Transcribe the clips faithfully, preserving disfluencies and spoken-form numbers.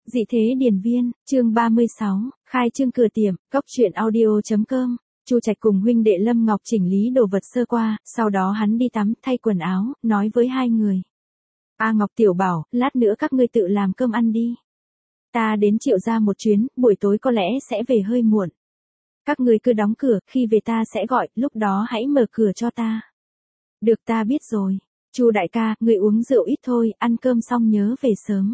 Dị thế điển viên, chương ba mươi sáu, khai trương cửa tiệm, cóc truyện audio.com. Chu Trạch cùng huynh đệ Lâm Ngọc chỉnh lý đồ vật sơ qua, sau đó hắn đi tắm, thay quần áo, nói với hai người. A Ngọc Tiểu Bảo, lát nữa các ngươi tự làm cơm ăn đi. Ta đến Triệu gia một chuyến, buổi tối có lẽ sẽ về hơi muộn. Các ngươi cứ đóng cửa, khi về ta sẽ gọi, lúc đó hãy mở cửa cho ta. Được, ta biết rồi. Chu đại ca, ngươi uống rượu ít thôi, ăn cơm xong nhớ về sớm.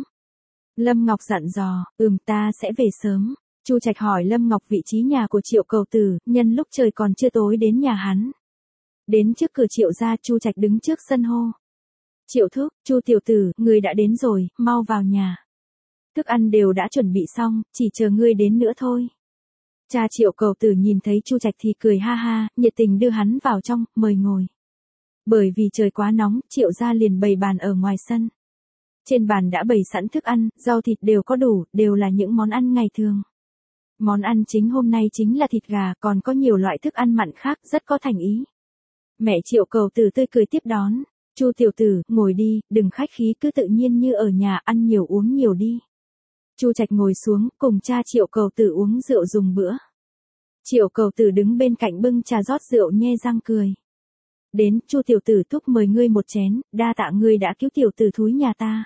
Lâm Ngọc dặn dò, ừm ta sẽ về sớm. Chu Trạch hỏi Lâm Ngọc vị trí nhà của Triệu Cầu Tử, nhân lúc trời còn chưa tối đến nhà hắn. Đến trước cửa Triệu gia, Chu Trạch đứng trước sân hô. Triệu thúc, Chu tiểu tử, ngươi đã đến rồi, mau vào nhà. Thức ăn đều đã chuẩn bị xong, chỉ chờ ngươi đến nữa thôi. Cha Triệu Cầu Tử nhìn thấy Chu Trạch thì cười ha ha, nhiệt tình đưa hắn vào trong, mời ngồi. Bởi vì trời quá nóng, Triệu gia liền bày bàn ở ngoài sân. Trên bàn đã bày sẵn thức ăn, rau thịt đều có đủ, đều là những món ăn ngày thường. Món ăn chính hôm nay chính là thịt gà, còn có nhiều loại thức ăn mặn khác rất có thành ý. Mẹ Triệu Cầu Tử tươi cười tiếp đón. Chu tiểu tử, ngồi đi, đừng khách khí, cứ tự nhiên như ở nhà, ăn nhiều uống nhiều đi. Chu Trạch ngồi xuống, cùng cha Triệu Cầu Tử uống rượu dùng bữa. Triệu Cầu Tử đứng bên cạnh bưng trà rót rượu nhe răng cười. Đến, Chu tiểu tử thúc mời ngươi một chén, đa tạ ngươi đã cứu tiểu tử thúi nhà ta.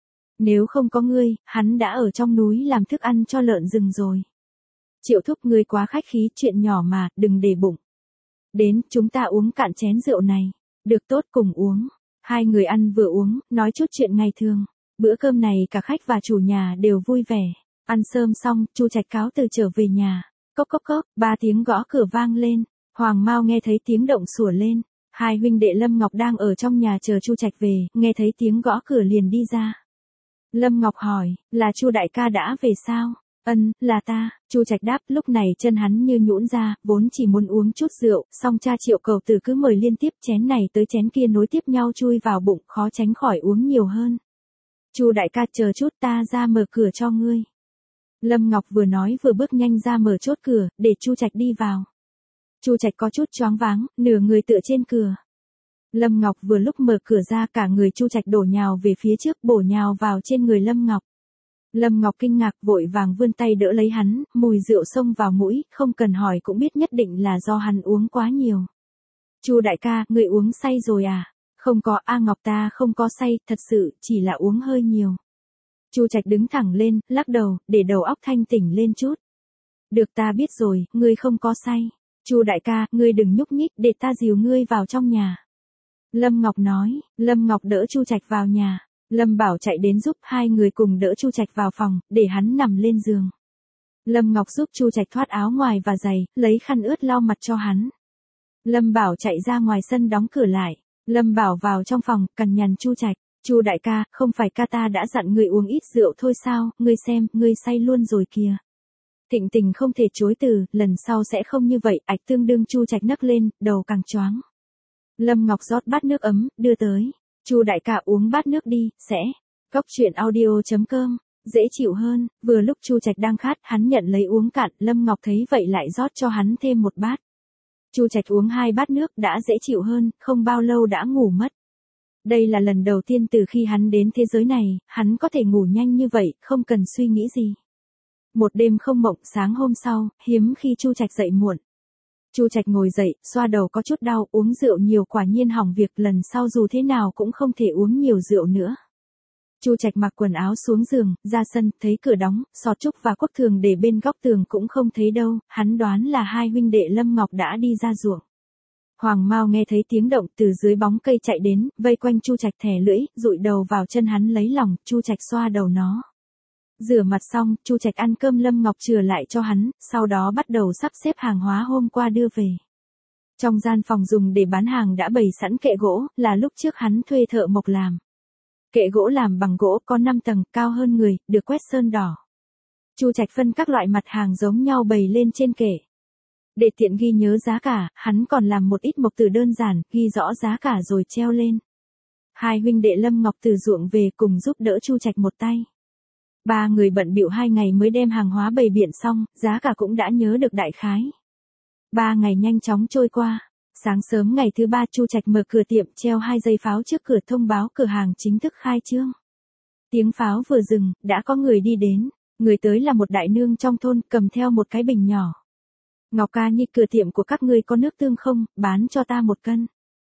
Nếu không có ngươi, hắn đã ở trong núi làm thức ăn cho lợn rừng rồi. Triệu thúc ngươi quá khách khí, chuyện nhỏ mà, đừng để bụng. Đến, chúng ta uống cạn chén rượu này. Được, tốt, cùng uống. Hai người ăn vừa uống, nói chút chuyện ngày thường. Bữa cơm này cả khách và chủ nhà đều vui vẻ. Ăn sớm xong, Chu Trạch cáo từ trở về nhà. Cốc cốc cốc, ba tiếng gõ cửa vang lên. Hoàng Mao nghe thấy tiếng động sủa lên. Hai huynh đệ Lâm Ngọc đang ở trong nhà chờ Chu Trạch về, nghe thấy tiếng gõ cửa liền đi ra. Lâm Ngọc hỏi, là Chu đại ca đã về sao? Ân, là ta. Chu Trạch đáp, lúc này chân hắn như nhũn ra, vốn chỉ muốn uống chút rượu, song cha Triệu Cầu Tử cứ mời liên tiếp, chén này tới chén kia nối tiếp nhau chui vào bụng, khó tránh khỏi uống nhiều hơn. Chu đại ca chờ chút, ta ra mở cửa cho ngươi. Lâm Ngọc vừa nói vừa bước nhanh ra mở chốt cửa, để Chu Trạch đi vào. Chu Trạch có chút choáng váng, nửa người tựa trên cửa. Lâm Ngọc vừa lúc mở cửa ra, cả người Chu Trạch đổ nhào về phía trước, bổ nhào vào trên người Lâm Ngọc. Lâm Ngọc kinh ngạc vội vàng vươn tay đỡ lấy hắn, mùi rượu xông vào mũi, không cần hỏi cũng biết nhất định là do hắn uống quá nhiều. Chu đại ca, người uống say rồi à? Không có, A Ngọc ta không có say, thật sự, chỉ là uống hơi nhiều. Chu Trạch đứng thẳng lên, lắc đầu, để đầu óc thanh tỉnh lên chút. Được, ta biết rồi, ngươi không có say. Chu đại ca, ngươi đừng nhúc nhích, để ta dìu ngươi vào trong nhà. Lâm Ngọc nói. Lâm Ngọc đỡ Chu Trạch vào nhà. Lâm Bảo chạy đến giúp, hai người cùng đỡ Chu Trạch vào phòng, để hắn nằm lên giường. Lâm Ngọc giúp Chu Trạch thoát áo ngoài và giày, lấy khăn ướt lau mặt cho hắn. Lâm Bảo chạy ra ngoài sân đóng cửa lại. Lâm Bảo vào trong phòng, cằn nhằn Chu Trạch. Chu đại ca, không phải ca ta đã dặn người uống ít rượu thôi sao, ngươi xem, ngươi say luôn rồi kìa. Thịnh Tình không thể chối từ, lần sau sẽ không như vậy, ạch tương đương Chu Trạch nấc lên, đầu càng choáng. Lâm Ngọc rót bát nước ấm, đưa tới. Chu đại ca uống bát nước đi, sẽ. Cóc truyện audio.com, dễ chịu hơn. Vừa lúc Chu Trạch đang khát, hắn nhận lấy uống cạn, Lâm Ngọc thấy vậy lại rót cho hắn thêm một bát. Chu Trạch uống hai bát nước đã dễ chịu hơn, không bao lâu đã ngủ mất. Đây là lần đầu tiên từ khi hắn đến thế giới này, hắn có thể ngủ nhanh như vậy, không cần suy nghĩ gì. Một đêm không mộng, sáng hôm sau, hiếm khi Chu Trạch dậy muộn. Chu Trạch ngồi dậy, xoa đầu có chút đau, uống rượu nhiều quả nhiên hỏng việc, lần sau dù thế nào cũng không thể uống nhiều rượu nữa. Chu Trạch mặc quần áo xuống giường, ra sân, thấy cửa đóng, Sọt Trúc và Quốc Thường để bên góc tường cũng không thấy đâu, hắn đoán là hai huynh đệ Lâm Ngọc đã đi ra ruộng. Hoàng Mao nghe thấy tiếng động từ dưới bóng cây chạy đến, vây quanh Chu Trạch thè lưỡi, dụi đầu vào chân hắn lấy lòng, Chu Trạch xoa đầu nó. Rửa mặt xong, Chu Trạch ăn cơm Lâm Ngọc chừa lại cho hắn, sau đó bắt đầu sắp xếp hàng hóa hôm qua đưa về. Trong gian phòng dùng để bán hàng đã bày sẵn kệ gỗ, là lúc trước hắn thuê thợ mộc làm. Kệ gỗ làm bằng gỗ có năm tầng, cao hơn người, được quét sơn đỏ. Chu Trạch phân các loại mặt hàng giống nhau bày lên trên kệ. Để tiện ghi nhớ giá cả, hắn còn làm một ít mộc từ đơn giản, ghi rõ giá cả rồi treo lên. Hai huynh đệ Lâm Ngọc từ ruộng về cùng giúp đỡ Chu Trạch một tay. Ba người bận bịu hai ngày mới đem hàng hóa bày biện xong, giá cả cũng đã nhớ được đại khái. Ba ngày nhanh chóng trôi qua. Sáng sớm ngày thứ ba Chu Trạch mở cửa tiệm, treo hai dây pháo trước cửa thông báo cửa hàng chính thức khai trương. Tiếng pháo vừa dừng, đã có người đi đến. Người tới là một đại nương trong thôn, cầm theo một cái bình nhỏ. Ngọc ca nhi, cửa tiệm của các ngươi có nước tương không, bán cho ta một cân.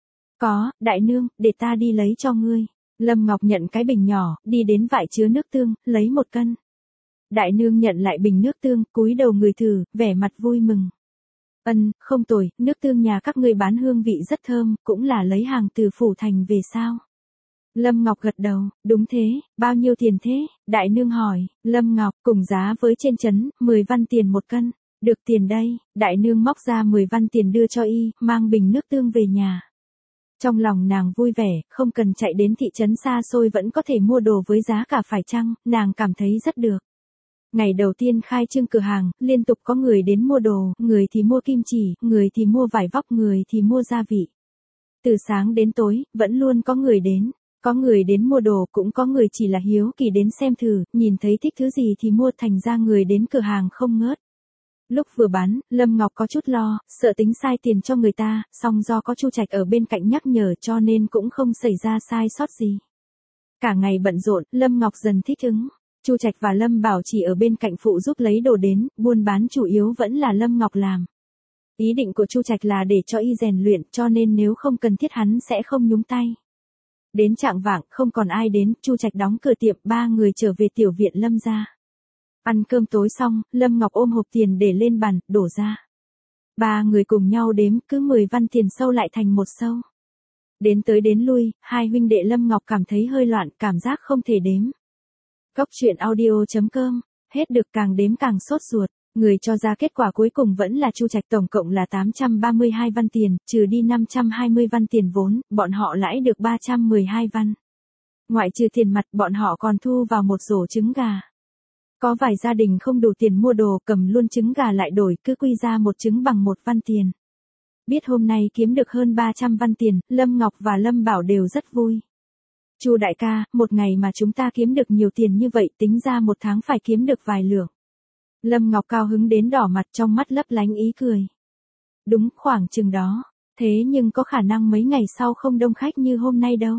Có, đại nương, để ta đi lấy cho ngươi. Lâm Ngọc nhận cái bình nhỏ, đi đến vại chứa nước tương, lấy một cân. Đại nương nhận lại bình nước tương, cúi đầu người thử, vẻ mặt vui mừng. Ân, không tồi, nước tương nhà các ngươi bán hương vị rất thơm, cũng là lấy hàng từ phủ thành về sao? Lâm Ngọc gật đầu, đúng thế, bao nhiêu tiền thế? Đại nương hỏi, Lâm Ngọc, cùng giá với trên trấn, mười văn tiền một cân. Được tiền đây, đại nương móc ra mười văn tiền đưa cho y, mang bình nước tương về nhà. Trong lòng nàng vui vẻ, không cần chạy đến thị trấn xa xôi vẫn có thể mua đồ với giá cả phải chăng, nàng cảm thấy rất được. Ngày đầu tiên khai trương cửa hàng, liên tục có người đến mua đồ, người thì mua kim chỉ, người thì mua vải vóc, người thì mua gia vị. Từ sáng đến tối, vẫn luôn có người đến. Có người đến mua đồ, cũng có người chỉ là hiếu kỳ đến xem thử, nhìn thấy thích thứ gì thì mua, thành ra người đến cửa hàng không ngớt. Lúc vừa bán, Lâm Ngọc có chút lo, sợ tính sai tiền cho người ta, song do có Chu Trạch ở bên cạnh nhắc nhở cho nên cũng không xảy ra sai sót gì. Cả ngày bận rộn, Lâm Ngọc dần thích ứng. Chu Trạch và Lâm Bảo chỉ ở bên cạnh phụ giúp lấy đồ đến, buôn bán chủ yếu vẫn là Lâm Ngọc làm. Ý định của Chu Trạch là để cho y rèn luyện, cho nên nếu không cần thiết hắn sẽ không nhúng tay. Đến chạng vạng, không còn ai đến, Chu Trạch đóng cửa tiệm, ba người trở về tiểu viện Lâm gia. Ăn cơm tối xong, Lâm Ngọc ôm hộp tiền để lên bàn, đổ ra. Ba người cùng nhau đếm, cứ mười văn tiền sâu lại thành một sâu. Đến tới đến lui, hai huynh đệ Lâm Ngọc cảm thấy hơi loạn, cảm giác không thể đếm. Góc truyện audio chấm com, hết được càng đếm càng sốt ruột. Người cho ra kết quả cuối cùng vẫn là Chu Trạch, tổng cộng là tám trăm ba mươi hai văn tiền, trừ đi năm trăm hai mươi văn tiền vốn, bọn họ lãi được ba trăm mười hai văn. Ngoại trừ tiền mặt, bọn họ còn thu vào một rổ trứng gà. Có vài gia đình không đủ tiền mua đồ, cầm luôn trứng gà lại đổi, cứ quy ra một trứng bằng một văn tiền. Biết hôm nay kiếm được hơn ba trăm văn tiền, Lâm Ngọc và Lâm Bảo đều rất vui. Chu đại ca, một ngày mà chúng ta kiếm được nhiều tiền như vậy, tính ra một tháng phải kiếm được vài lượng. Lâm Ngọc cao hứng đến đỏ mặt, trong mắt lấp lánh ý cười. Đúng, khoảng chừng đó. Thế nhưng có khả năng mấy ngày sau không đông khách như hôm nay đâu.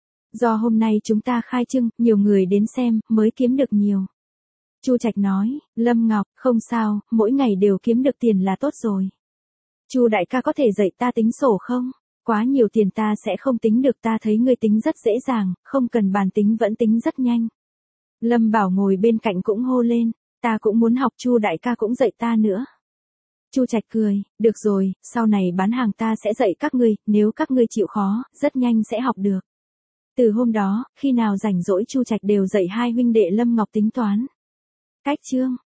Do hôm nay chúng ta khai trương, nhiều người đến xem, mới kiếm được nhiều. Chu Trạch nói, Lâm Ngọc, không sao, mỗi ngày đều kiếm được tiền là tốt rồi. Chu đại ca có thể dạy ta tính sổ không? Quá nhiều tiền ta sẽ không tính được, ta thấy ngươi tính rất dễ dàng, không cần bàn tính vẫn tính rất nhanh. Lâm Bảo ngồi bên cạnh cũng hô lên, ta cũng muốn học, Chu đại ca cũng dạy ta nữa. Chu Trạch cười, được rồi, sau này bán hàng ta sẽ dạy các ngươi, nếu các ngươi chịu khó, rất nhanh sẽ học được. Từ hôm đó, khi nào rảnh rỗi Chu Trạch đều dạy hai huynh đệ Lâm Ngọc tính toán. Cách chương